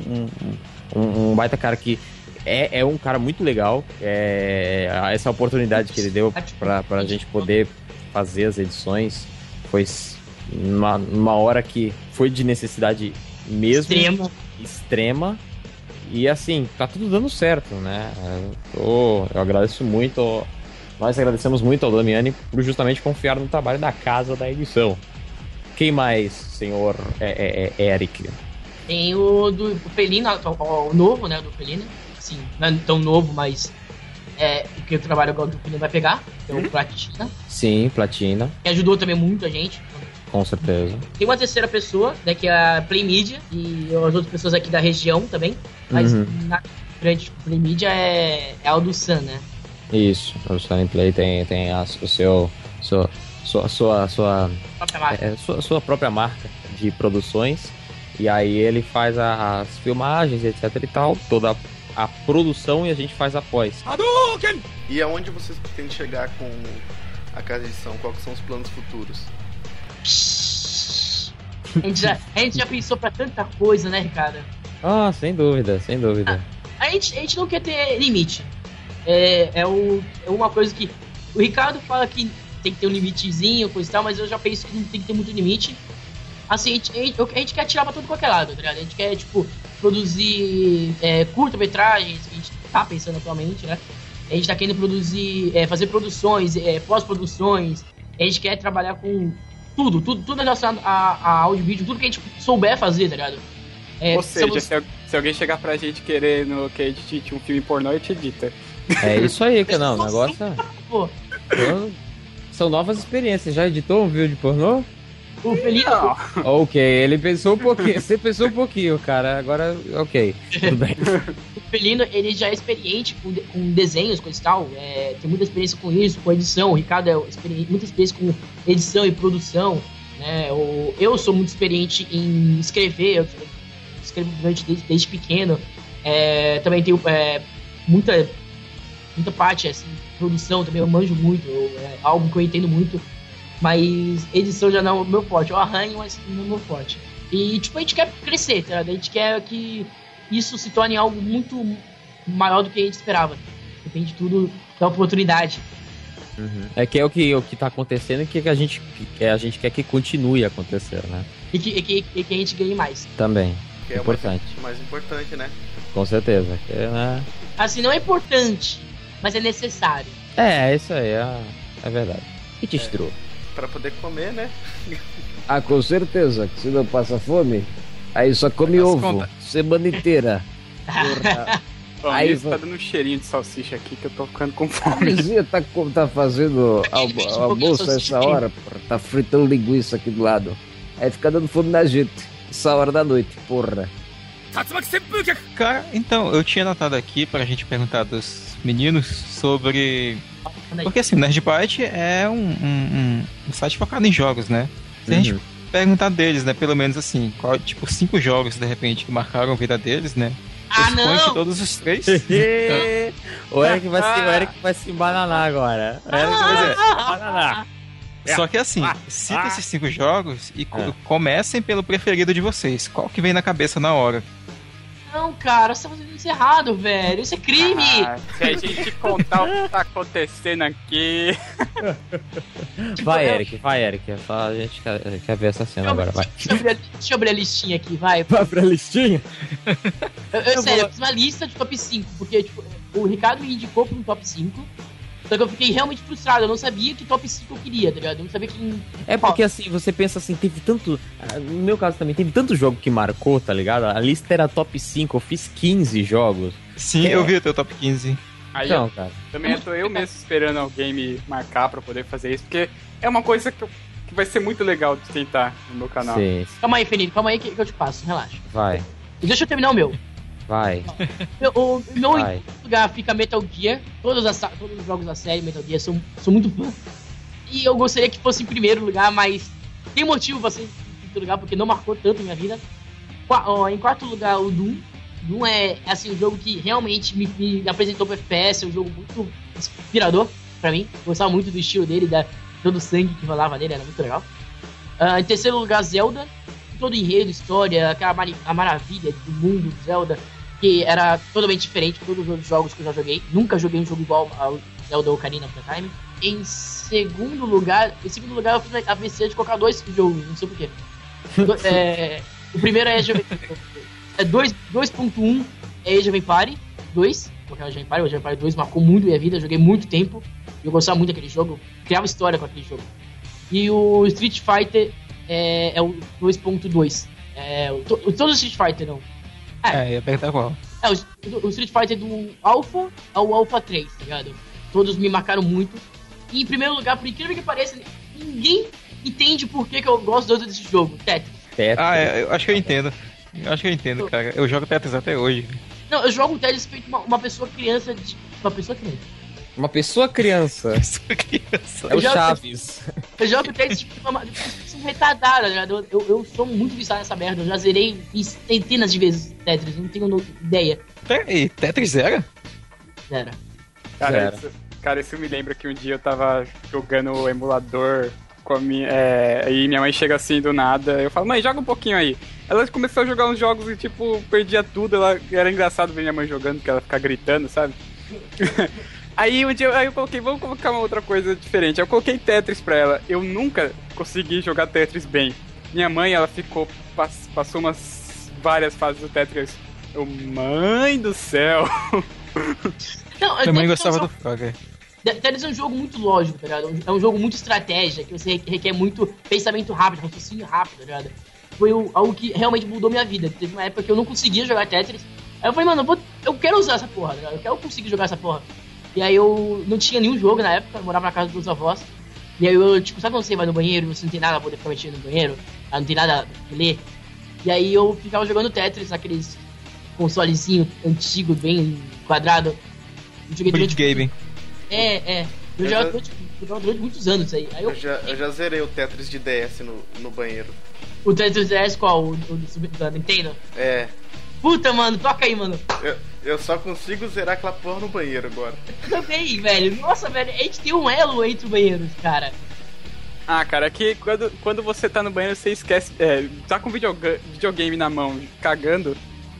um baita cara que é um cara muito legal. Essa oportunidade que ele deu pra gente poder fazer as edições foi numa hora que foi de necessidade mesmo. Extrema. E assim, tá tudo dando certo, né? Eu agradeço muito. Nós agradecemos muito ao Damiani por justamente confiar no trabalho da casa da edição. Quem mais, senhor Eric? Tem o do Felino, o novo, né? Do Felino. Sim, não é tão novo, mas porque o trabalho agora do Felino vai pegar. Que é o Platina. Sim, Platina. Que ajudou também muito a gente. Com certeza. Tem uma terceira pessoa, né, que é a Play Media, e as outras pessoas aqui da região também. Mas na grande Play Media é a do Sun, né? Isso, o Sun Play tem sua Própria marca. Sua própria marca de produções. E aí ele faz as filmagens, etc e tal, toda a produção, e a gente faz após. E aonde vocês pretendem chegar com a casa de edição? Quais são os planos futuros? A gente já pensou pra tanta coisa, né, Ricardo? Ah, sem dúvida. A gente não quer ter limite. É uma coisa que o Ricardo fala que tem que ter um limitezinho, coisa e tal, mas eu já penso que não tem que ter muito limite. Assim, a gente quer tirar pra todo qualquer lado, tá ligado? A gente quer, tipo, produzir curta-metragens, que a gente tá pensando atualmente, né? A gente tá querendo produzir, fazer produções, pós-produções. A gente quer trabalhar com tudo relacionado a áudio e vídeo, tudo que a gente souber fazer, tá ligado? Ou seja, se alguém chegar pra gente querendo que a gente edite um filme pornô, a gente edita. É isso aí, que não, o negócio Pô, são novas experiências. Já editou um vídeo pornô? o Felino... Ok, ele pensou um pouquinho, você pensou um pouquinho, cara, agora, ok, tudo bem. O Felino, ele já é experiente com desenhos, coisa e tal, tem muita experiência com isso, com edição. O Ricardo muita experiência com edição e produção, né? Eu sou muito experiente em escrever, eu escrevo desde pequeno. Também tenho muita parte, assim, produção também, eu manjo muito, é algo que eu entendo muito. Mas edição já não é o meu forte. Eu arranho, mas não é o meu forte. E, tipo, a gente quer crescer, tá? A gente quer que isso se torne algo muito maior do que a gente esperava. Depende de tudo da oportunidade. É que é o que tá acontecendo e que a gente quer que continue a acontecer, né? E que a gente ganhe mais. Também. Que é importante. O mais importante, né? Com certeza. Né? Assim, não é importante, mas é necessário. Isso aí, é verdade. E te estrou. Pra poder comer, né? Ah, com certeza, que se não passa fome, aí só come ovo, semana inteira. Aí isso tá dando um cheirinho de salsicha aqui que eu tô ficando com A fome. vizinha tá fazendo almoço a essa hora, porra, tá fritando linguiça aqui do lado. Aí fica dando fome na gente, essa hora da noite, porra. Cara, então, eu tinha anotado aqui pra gente perguntar dos meninos sobre... Porque assim, o Nerdbyte é um site focado em jogos, né? Se a gente perguntar deles, né? Pelo menos assim, tipo 5 jogos, de repente, que marcaram a vida deles, né? Não! Todos os 3. O Eric vai se embananar agora. O Eric vai se embananar. Só que assim, cita esses 5 jogos e comecem pelo preferido de vocês. Qual que vem na cabeça na hora? Não, cara, você tá fazendo isso errado, velho. Isso é crime! Se a gente contar o que tá acontecendo aqui... Vai, Eric. A gente quer ver essa cena agora, vai. Deixa eu abrir a listinha aqui, vai. Vai abrir a listinha? Sério, eu fiz uma lista de top 5, porque tipo, o Ricardo me indicou pra um top 5. Só que eu fiquei realmente frustrado, eu não sabia que top 5 eu queria, tá ligado? Eu não sabia quem... É porque assim, você pensa assim, teve tanto... No meu caso também, teve tanto jogo que marcou, tá ligado? A lista era top 5, eu fiz 15 jogos. Sim, eu vi o teu top 15. Aí Então, cara. também tô eu mesmo esperando alguém me marcar pra poder fazer isso, porque é uma coisa que vai ser muito legal de tentar no meu canal. Sim, Calma aí, Felipe, calma aí que eu te passo, relaxa. vai. Deixa eu terminar o meu. Vai. O meu Vai. lugar fica Metal Gear. Todos os jogos da série Metal Gear sou muito fã. E eu gostaria que fosse em primeiro lugar, mas tem motivo pra ser em primeiro lugar, porque não marcou tanto a minha vida. Em quarto lugar, o Doom. Doom é assim, um jogo que realmente me apresentou pro FPS. É um jogo muito inspirador pra mim. Gostava muito do estilo dele, todo o sangue que rolava nele, era muito legal. Em terceiro lugar, Zelda. Todo o enredo, história, a maravilha do mundo do Zelda, que era totalmente diferente de todos os outros jogos que eu já joguei. Nunca joguei um jogo igual ao Zelda Ocarina of Time. Em segundo lugar, eu fiz a VC de colocar 2 jogos, não sei porquê. O primeiro é Age of Empires 2.1 é Age of Empires 2, porque o Age of Empires 2 marcou muito minha vida, eu joguei muito tempo, eu gostava muito daquele jogo, criava história com aquele jogo. E o Street Fighter é o 2.2. Todos os Street Fighter, não. Ia perguntar qual. O Street Fighter do Alpha ao Alpha 3, tá ligado? Todos me marcaram muito. E em primeiro lugar, por incrível que pareça, ninguém entende por que eu gosto tanto desse jogo, Tetris. Eu acho que eu entendo. Cara. Eu jogo Tetris até hoje. Não, eu jogo Tetris feito uma pessoa criança Uma pessoa criança. Uma pessoa criança. É o Chaves. Eu jogo Tetris tipo uma retardada, tá ligado? Eu sou muito viciado nessa merda. Eu já zerei centenas de vezes Tetris, não tenho ideia. E Tetris era? Era. Cara, isso me lembra que um dia eu tava jogando o emulador com a minha. Aí minha mãe chega assim do nada, eu falo, mãe, joga um pouquinho aí. Ela começou a jogar uns jogos e, tipo, perdia tudo. Era engraçado ver minha mãe jogando, porque ela fica gritando, sabe? Aí um dia eu coloquei, vamos colocar uma outra coisa diferente. Eu coloquei Tetris pra ela. Eu nunca consegui jogar Tetris bem. Minha mãe, ela passou várias fases do Tetris. Mãe do céu! Não, minha mãe gostava do Frogger. Tetris é um jogo muito lógico, tá ligado? É um jogo muito estratégia, que você requer muito pensamento rápido, raciocínio rápido, tá ligado? Foi algo que realmente mudou minha vida. Teve uma época que eu não conseguia jogar Tetris. Aí eu falei, mano, eu quero usar essa porra, tá ligado? Eu quero conseguir jogar essa porra. E aí eu não tinha nenhum jogo na época, eu morava na casa dos avós. E aí eu, tipo, sabe quando você vai no banheiro e você não tem nada pra poder ficar mexendo no banheiro? Não tem nada pra ler? E aí eu ficava jogando Tetris naqueles consolezinho antigo, bem quadrado. Bridge Gaming. Eu jogava durante muitos anos isso aí. Eu já zerei o Tetris de DS no banheiro. O Tetris DS qual? O da Nintendo? É. Puta, mano, toca aí, mano. Eu só consigo zerar aquela porra no banheiro agora. Eu também, velho. Nossa, velho, a gente tem um elo entre os banheiros, cara. Ah, cara, que quando você tá no banheiro, você esquece. Tá com videogame na mão, cagando.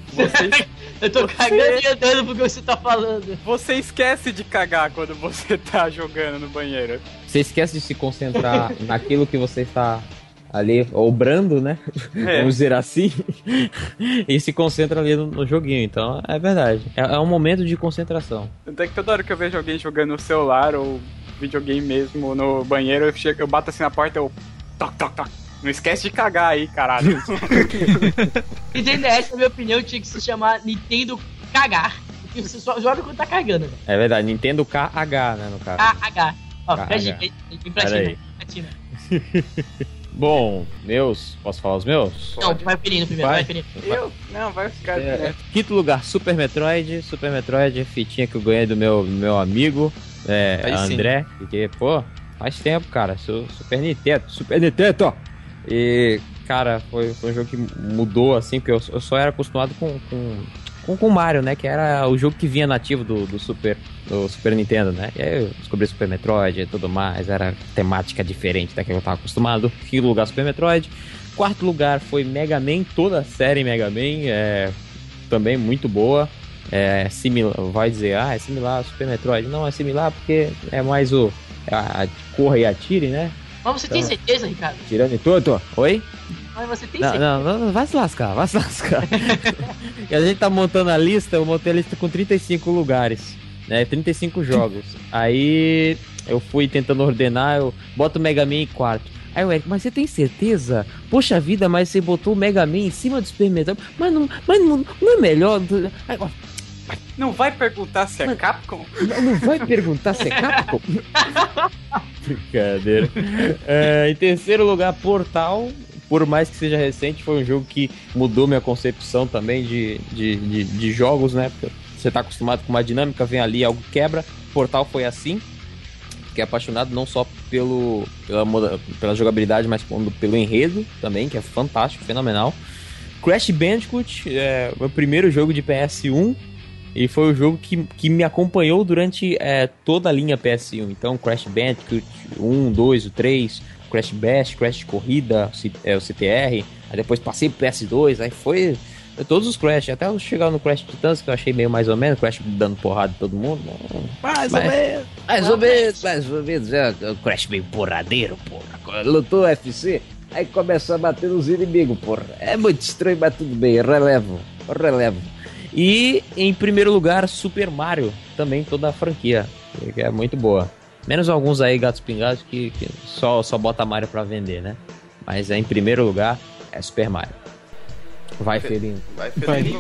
Eu tô cagando e andando porque você tá falando. Você esquece de cagar quando você tá jogando no banheiro. Você esquece de se concentrar naquilo que você está ali obrando, né? Vamos dizer assim. E se concentra ali no joguinho. Então, é verdade. É um momento de concentração. Até que toda hora que eu vejo alguém jogando no celular ou videogame mesmo no banheiro, eu bato assim na porta, eu toc, toc, toc. Não esquece de cagar aí, caralho. Nintendo DS, na minha opinião, tinha que se chamar Nintendo Cagar. Porque você só joga quando tá cagando, velho. É verdade, Nintendo KH, né, no caso. KH. Ó, Peraí. platina. Bom, posso falar os meus? Não, vai Pelino primeiro, vai Pelino. Não, vai ficar. Quinto lugar, Super Metroid, fitinha que eu ganhei do meu amigo, André, porque, pô, faz tempo, cara, Super Nintendo. E, cara, foi um jogo que mudou, assim, porque eu só era acostumado com com o Mario, né? Que era o jogo que vinha nativo do Super Nintendo, né? E aí eu descobri Super Metroid e tudo mais. Era temática diferente da que eu tava acostumado. Quinto lugar, Super Metroid. Quarto lugar foi Mega Man, toda a série Mega Man. Também muito boa. Similar, vai dizer, é similar ao Super Metroid. Não, é similar porque é mais corra e atire, né? Mas você tem certeza, Ricardo? Tirando em tudo. Oi? Mas você tem certeza? Não, vai se lascar. E a gente tá montando a lista, eu montei a lista com 35 lugares, né? 35 jogos. Aí eu fui tentando ordenar, eu boto o Mega Man em quarto. Aí o Eric, mas você tem certeza? Poxa vida, mas você botou o Mega Man em cima do Super Metroid. Mas não é melhor? Não vai perguntar se é Capcom? Não vai perguntar se é Capcom? Brincadeira. Em terceiro lugar, Portal. Por mais que seja recente, foi um jogo que mudou minha concepção também de jogos, né? Porque você tá acostumado com uma dinâmica, vem ali, algo quebra. Portal foi assim. Fiquei apaixonado não só pela jogabilidade, mas pelo enredo também, que é fantástico, fenomenal. Crash Bandicoot, meu primeiro jogo de PS1. E foi o jogo que me acompanhou durante toda a linha PS1. Então, Crash Bandicoot 1, 2, o 3, Crash Bash, Crash Corrida, o CTR. Aí depois passei pro PS2, aí foi todos os Crash. Até eu chegar no Crash Titans, que eu achei meio mais ou menos, Crash dando porrada em todo mundo. Mais ou menos. O Crash meio porradeiro, porra. Lutou UFC, aí começou a bater nos inimigos, porra. É muito estranho, mas tudo bem, relevo. E em primeiro lugar, Super Mario, também toda a franquia, que é muito boa. Menos alguns aí gatos pingados que só bota Mario pra vender, né? Mas em primeiro lugar é Super Mario. Vai, Felino. Vai, Felino.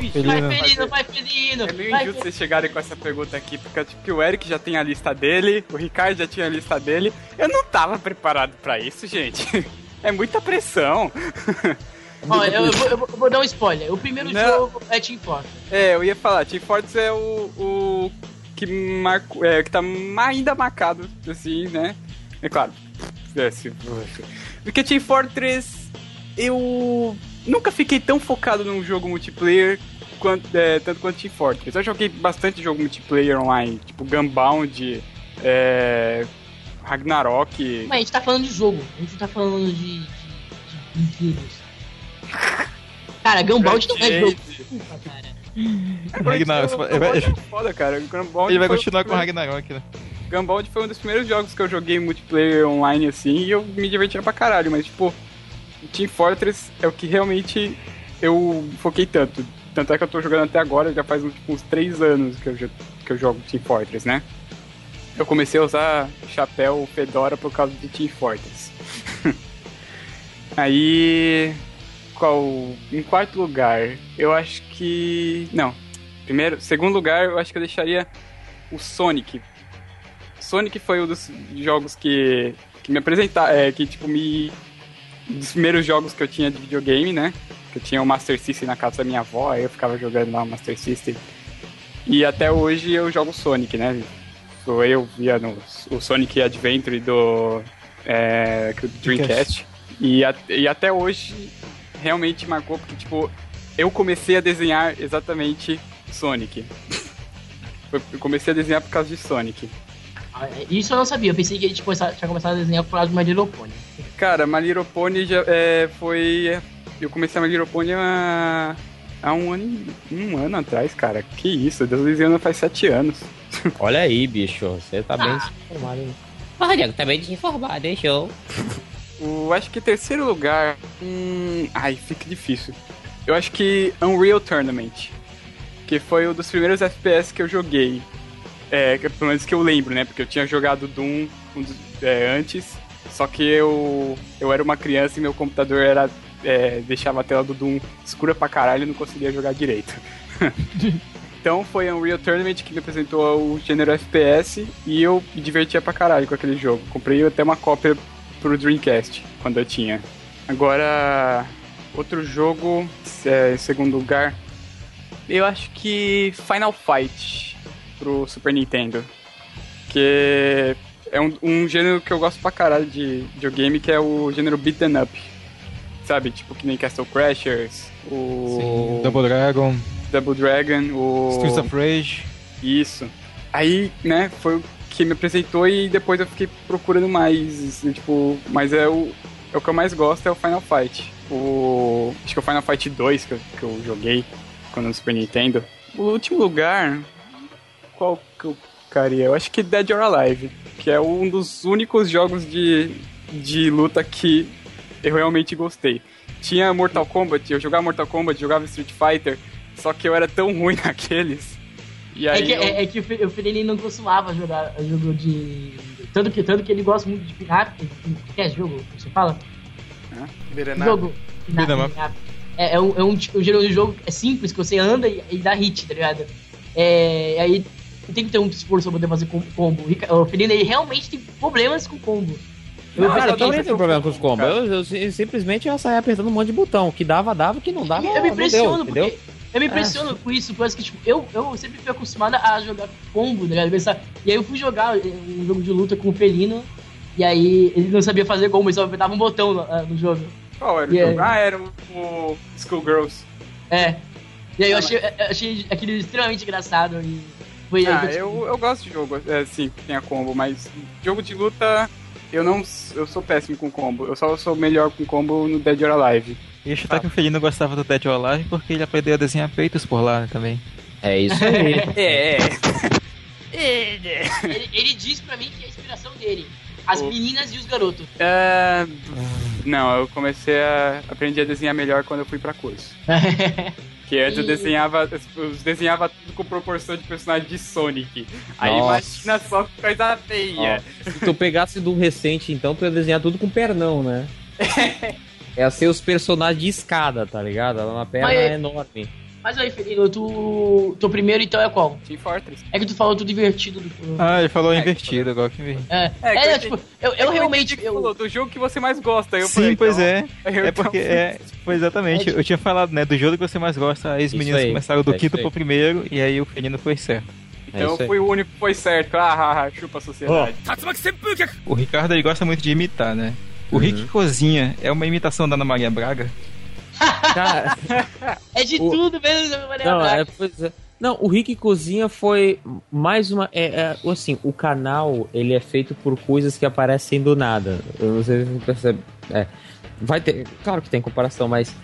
É meio injusto vocês chegarem com essa pergunta aqui, porque tipo, o Eric já tem a lista dele, o Ricardo já tinha a lista dele. Eu não tava preparado pra isso, gente. É muita pressão. Olha, eu vou dar um spoiler. O primeiro jogo é Team Fortress. Eu ia falar, Team Fortress é o que marcou, que tá ainda marcado, assim, né? É claro. Porque Team Fortress, eu nunca fiquei tão focado num jogo multiplayer tanto quanto Team Fortress. Eu joguei bastante jogo multiplayer online, tipo Gunbound, Ragnarok. Mas a gente tá falando de jogo, a gente não tá falando de brinquedos. Cara, Gunbound não é jogo. Desculpa, cara. Ragnarok, é foda, cara. Ele vai continuar com o Ragnarok, né? Gunbound foi um dos primeiros jogos que eu joguei multiplayer online, assim, e eu me divertia pra caralho, mas, tipo, Team Fortress é o que realmente eu foquei tanto. Tanto é que eu tô jogando até agora, já faz uns 3 anos que eu jogo Team Fortress, né? Eu comecei a usar chapéu Fedora por causa de Team Fortress. Aí... Em quarto lugar, eu acho que... Não, segundo lugar, eu acho que eu deixaria o Sonic. Sonic foi um dos jogos que me apresentaram, dos primeiros jogos que eu tinha de videogame, né? Que eu tinha o Master System na casa da minha avó, aí eu ficava jogando lá o Master System. E até hoje eu jogo Sonic, né? Eu via o Sonic Adventure do Dreamcast. E até hoje... realmente marcou, porque, tipo, eu comecei a desenhar exatamente Sonic. Eu comecei a desenhar por causa de Sonic. Isso eu não sabia, eu pensei que ele tinha começado a desenhar por causa de My Little Pony. Cara, My Little Pony já foi... Eu comecei a My Little Pony há um ano atrás, cara. Que isso, eu desenhando faz 7 anos. Olha aí, bicho, você tá bem informado, hein? Olha, tá bem desinformado, hein, show? Acho que terceiro lugar... fica difícil. Eu acho que Unreal Tournament, que foi um dos primeiros FPS que eu joguei. Pelo menos que eu lembro, né? Porque eu tinha jogado Doom antes, só que eu era uma criança e meu computador deixava a tela do Doom escura pra caralho e não conseguia jogar direito. Então foi Unreal Tournament que me apresentou o gênero FPS e eu me divertia pra caralho com aquele jogo. Comprei até uma cópia pro Dreamcast, quando eu tinha. Agora, outro jogo, em segundo lugar, eu acho que Final Fight pro Super Nintendo. Que é um gênero que eu gosto pra caralho de videogame, que é o gênero beat'em up. Sabe, tipo que nem Castle Crashers, Sim, Double Double Dragon, o... Streets of Rage. Isso. Aí, né, foi o que me apresentou e depois eu fiquei procurando mais, tipo... Mas é o que eu mais gosto é o Final Fight. Acho que é o Final Fight 2 que eu joguei quando no Super Nintendo. O último lugar... Qual que eu ficaria? Eu acho que Dead or Alive, que é um dos únicos jogos de luta que eu realmente gostei. Tinha Mortal Kombat, eu jogava Mortal Kombat, jogava Street Fighter, só que eu era tão ruim naqueles. E aí é que o Felipe não costumava jogar jogo de... Tanto que ele gosta muito de pirata. Que é jogo que você fala? Jogo. É um gênero de jogo simples, que você anda e dá hit, tá ligado? Aí tem que ter um esforço pra poder fazer combo. O Felipe, ele realmente tem problemas com combo. Eu também tenho problema com os combos. Eu simplesmente ia sair apertando um monte de botão. Que dava, que não dava, eu me impressiono, não deu, entendeu? Eu me impressiono com isso, porque tipo, eu sempre fui acostumado a jogar combo, né? E aí eu fui jogar um jogo de luta com o Felino, e aí ele não sabia fazer combo, ele só apertava um botão no jogo. Qual era o jogo? Era o Skullgirls. E aí eu achei aquilo extremamente engraçado. E foi eu gosto de jogo, assim, que tenha combo, mas jogo de luta, eu sou péssimo com combo. Eu só sou melhor com combo no Dead or Alive. E eu chutar que o Felino gostava do Dead or Alive porque ele aprendeu a desenhar peitos por lá também. É isso aí. Ele disse pra mim que é a inspiração dele. As meninas e os garotos. Não, eu comecei a aprender a desenhar melhor quando eu fui pra curso. Que antes eu desenhava tudo com proporção de personagem de Sonic. Aí imagina só que coisa feia. Se tu pegasse do recente, então, tu ia desenhar tudo com pernão, né? É ser os personagens de escada, tá ligado? Ela é uma perna enorme. Mas aí, Felino, tu primeiro então é qual? Team Fortress. É que tu falou tudo invertido. Ele falou invertido, igual que vi. Tipo, eu realmente... falou do jogo que você mais gosta. Eu Sim, falei, pois então, foi exatamente. Eu tinha falado, né, do jogo que você mais gosta. Aí os meninos começaram do quinto pro primeiro, e aí o Felino foi certo. Então eu fui o único que foi certo. Chupa a sociedade. O Ricardo, ele gosta muito de imitar, né? O Rick Cozinha é uma imitação da Ana Maria Braga? Cara, é de tudo mesmo da Ana Maria Braga. Não, o Rick Cozinha foi mais uma... assim, o canal, ele é feito por coisas que aparecem do nada. Eu não sei se você percebe. Vai ter... Claro que tem comparação, mas...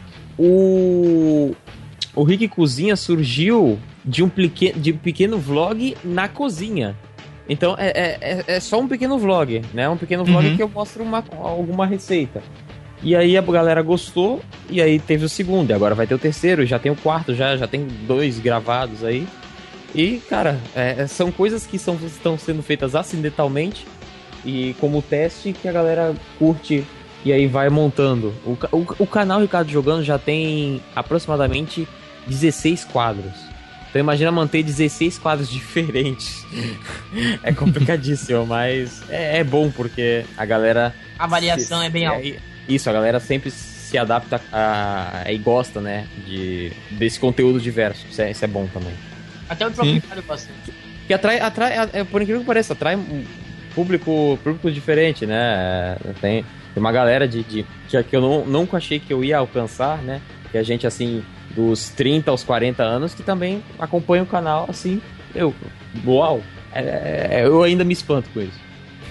O Rick Cozinha surgiu de um pequeno vlog na cozinha. Então é só um pequeno vlog, né? Um pequeno vlog que eu mostro alguma receita. E aí a galera gostou, e aí teve o segundo, e agora vai ter o terceiro, já tem o quarto, já tem 2 gravados aí. E, cara, são coisas que estão sendo feitas acidentalmente, e como teste que a galera curte, e aí vai montando. O canal Ricardo Jogando já tem aproximadamente 16 quadros. Então imagina manter 16 quadros diferentes. É complicadíssimo, mas é bom porque a galera... A variação é bem alta. Isso, a galera sempre se adapta e gosta, né, desse conteúdo diverso. Isso é bom também. Até o próprio Ricardo gosta. Que atrai, por incrível que pareça, atrai um público diferente, né? Tem uma galera que eu nunca achei que eu ia alcançar, né? Que a gente, assim... dos 30 aos 40 anos, que também acompanha o canal, assim, uau, eu ainda me espanto com isso.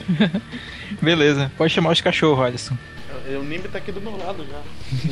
Beleza, pode chamar os cachorros, Alisson. O Nimbi tá aqui do meu lado já.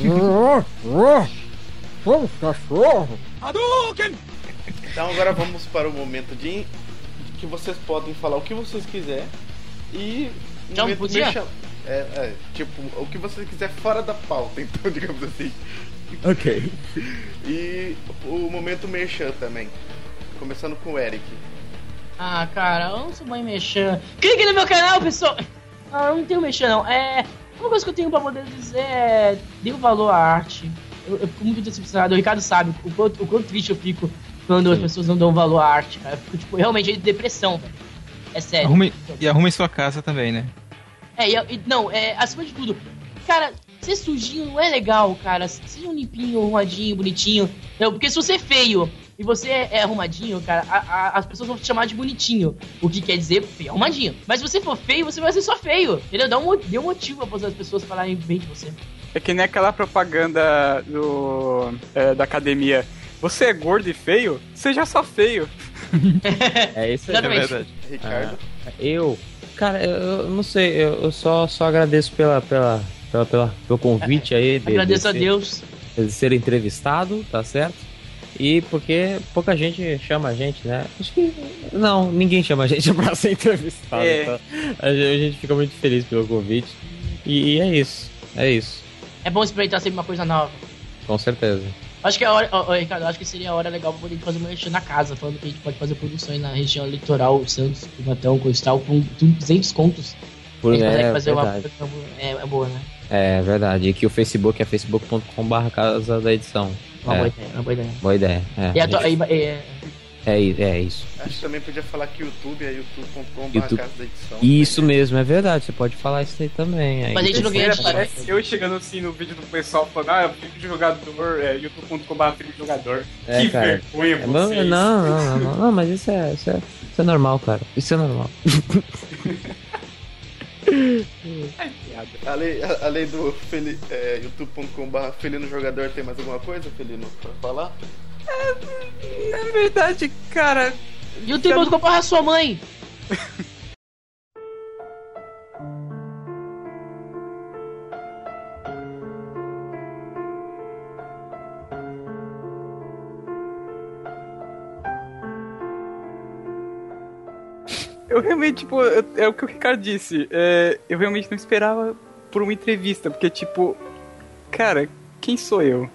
Vamos, cachorro! Então agora vamos para o momento de que vocês podem falar o que vocês quiserem e... Já não podia? Tipo, o que vocês quiser fora da pauta, então, digamos assim. Ok. E o momento merchan também. Começando com o Eric. Cara, eu não sou bom em merchan. Clique no meu canal, pessoal! Não, eu não tenho merchan, não. Uma coisa que eu tenho pra poder dizer é... dê um valor à arte. Eu fico muito decepcionado. O Ricardo sabe o quanto triste eu fico quando as pessoas não dão valor à arte, cara. Eu fico, tipo, realmente de depressão, velho. É sério. Arrume sua casa também, né? Acima de tudo. Cara... ser sujinho não é legal, cara. Seja um limpinho, arrumadinho, bonitinho. Não, porque se você é feio e você é arrumadinho, cara, as pessoas vão te chamar de bonitinho. O que quer dizer feio, arrumadinho. Mas se você for feio, você vai ser só feio. Entendeu? Dê um motivo pra as pessoas falarem bem de você. É que nem aquela propaganda da academia. você é gordo e feio? Seja só feio. É isso aí. Exatamente. verdade. Ricardo. Cara, eu não sei, eu só agradeço pelo convite aí. Agradeço a Deus. De ser entrevistado, tá certo? E porque pouca gente chama a gente, né? Acho que não, ninguém chama a gente pra ser entrevistado. É. Então, a gente fica muito feliz pelo convite. E é isso. É bom experimentar sempre uma coisa nova. Com certeza. Acho que é a hora, Ricardo, acho que seria a hora legal pra poder fazer uma mexer na casa, falando que a gente pode fazer produções na região litoral, Santos, Cubatão, Coistal, com 200 contos. A gente consegue fazer verdade. é boa, né? É verdade. E que o Facebook é facebook.com/casa da edição. Uma boa ideia. Boa ideia. É isso. Acho que também podia falar que o YouTube é youtube.com/casa YouTube. da edição. Isso mesmo, é verdade. Você pode falar isso aí também. Aí. Mas a gente não ganha dinheiro. Parece eu chegando assim no vídeo do pessoal falando, filho de jogador, youtube.com/filho de jogador. É, Que cara. vergonha vocês. Não, mas isso é normal, cara. Isso é normal. Além do youtube.com/felino jogador, tem mais alguma coisa, Felino, pra falar? Na verdade, cara, YouTube.com/a sua mãe. eu realmente, tipo, é o que o Ricardo disse. Eu realmente não esperava por uma entrevista, porque, tipo, cara, quem sou eu?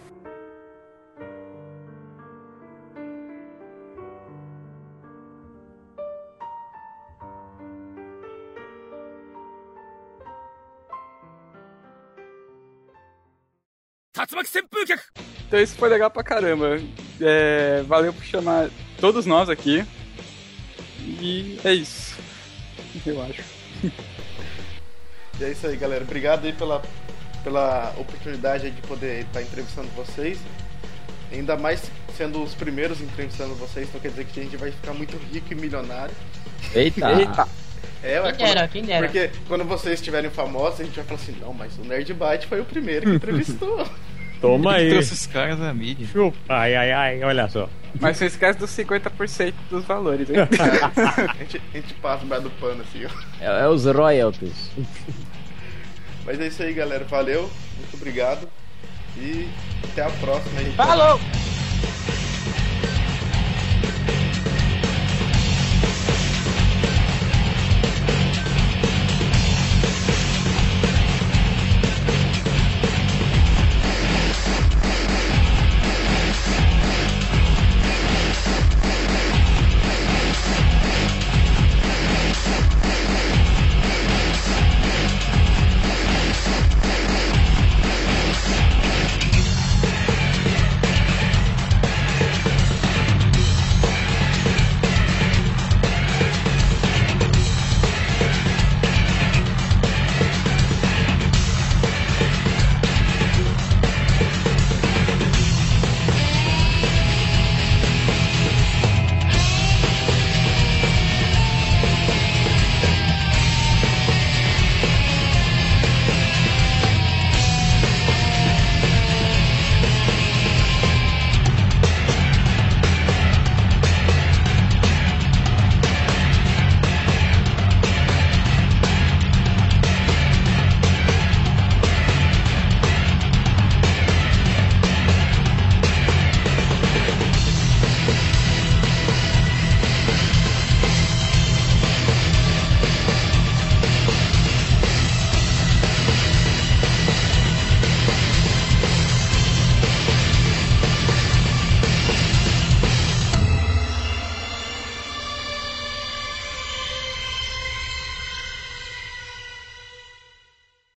Então isso foi legal pra caramba. Valeu por chamar todos nós aqui. E é isso. Eu acho. E é isso aí, galera. Obrigado aí pela oportunidade aí de poder estar entrevistando vocês. Ainda mais sendo os primeiros entrevistando vocês, então quer dizer que a gente vai ficar muito rico e milionário. Eita. Quem dera. Porque quando vocês estiverem famosos, a gente vai falar assim, não, mas o Nerd Byte foi o primeiro que entrevistou. Toma aí. Trouxe os caras da mídia. Chupa. Ai, olha só. Mas não esquece dos 50% dos valores, hein? a gente passa embaixo do pano assim, ó. É os royalties. Mas é isso aí, galera. Valeu, muito obrigado. E até a próxima. Falou!